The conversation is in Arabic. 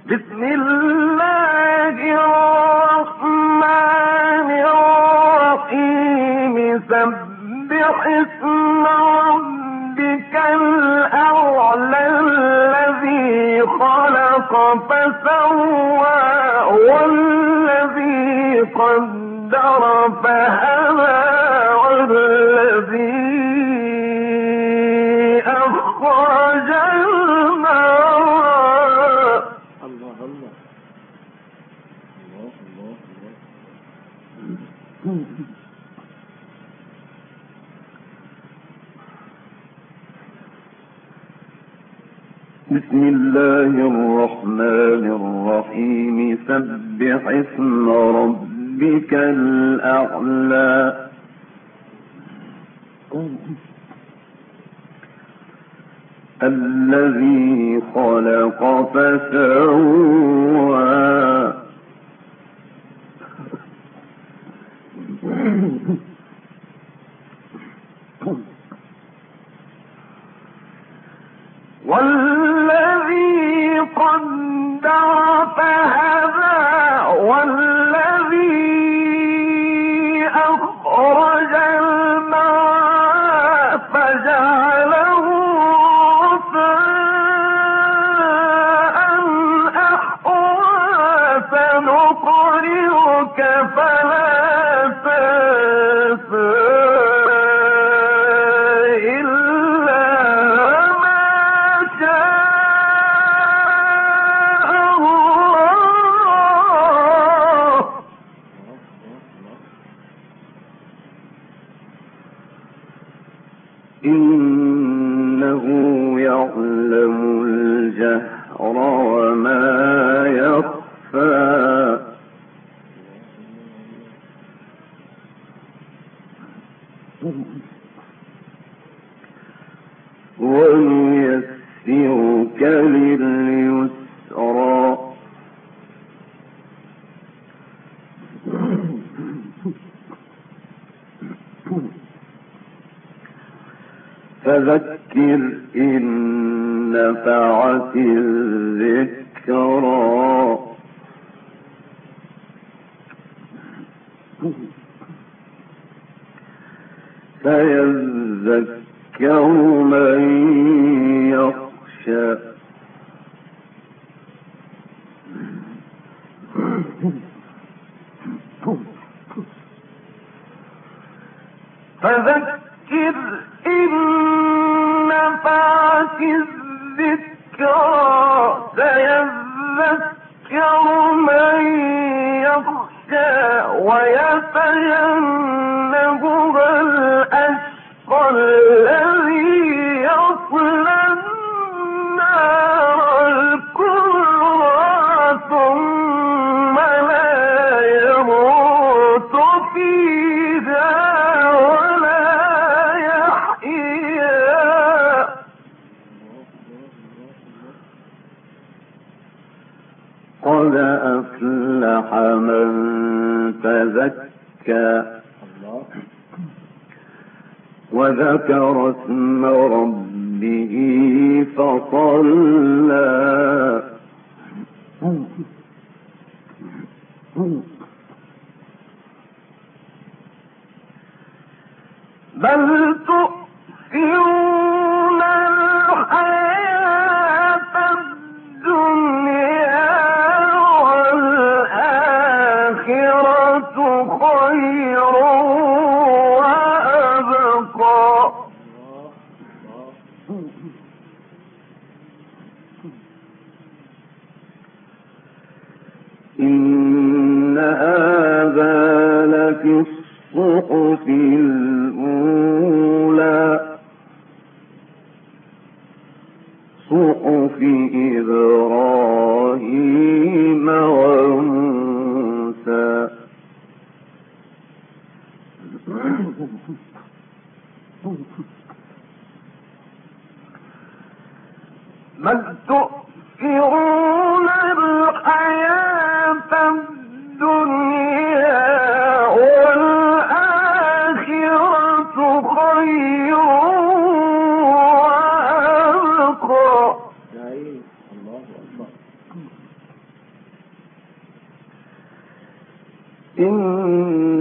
بسم الله الرحمن الرحيم سبح اسم ربك الأعلى الذي خلق فسوى والذي قدر فهدى والذي أخرج المرعى. الله الله الله الله الله. بسم الله الرحمن الرحيم سبح اسم ربك الأعلى الذي خلق فسوى والذي قدر فهدى والذي أخرج الماء فجعله غثاء أحوى سنقرئك فلا تنسى إنه يعلم الجهر وما يخفى ونيسرك لليسرى فذكر إن نفعت الذكرى سيذكر من يخشى فذكر إن نفعت الذكرى سيذكر من يخشى ويتجنبها الأشقى الذي يصلى النار الكبرى ثم لا يموت فيها قد أفلح من تزكى وذكر اسم ربه فصلى بل تؤثرون الحياة الدنيا والآخرة خير وأبقى إن هذا لفي الصحف الأولى صحف إبراهيم وموسى بل تؤثرون الحياة الدنيا والآخرة خير وأبقى. إن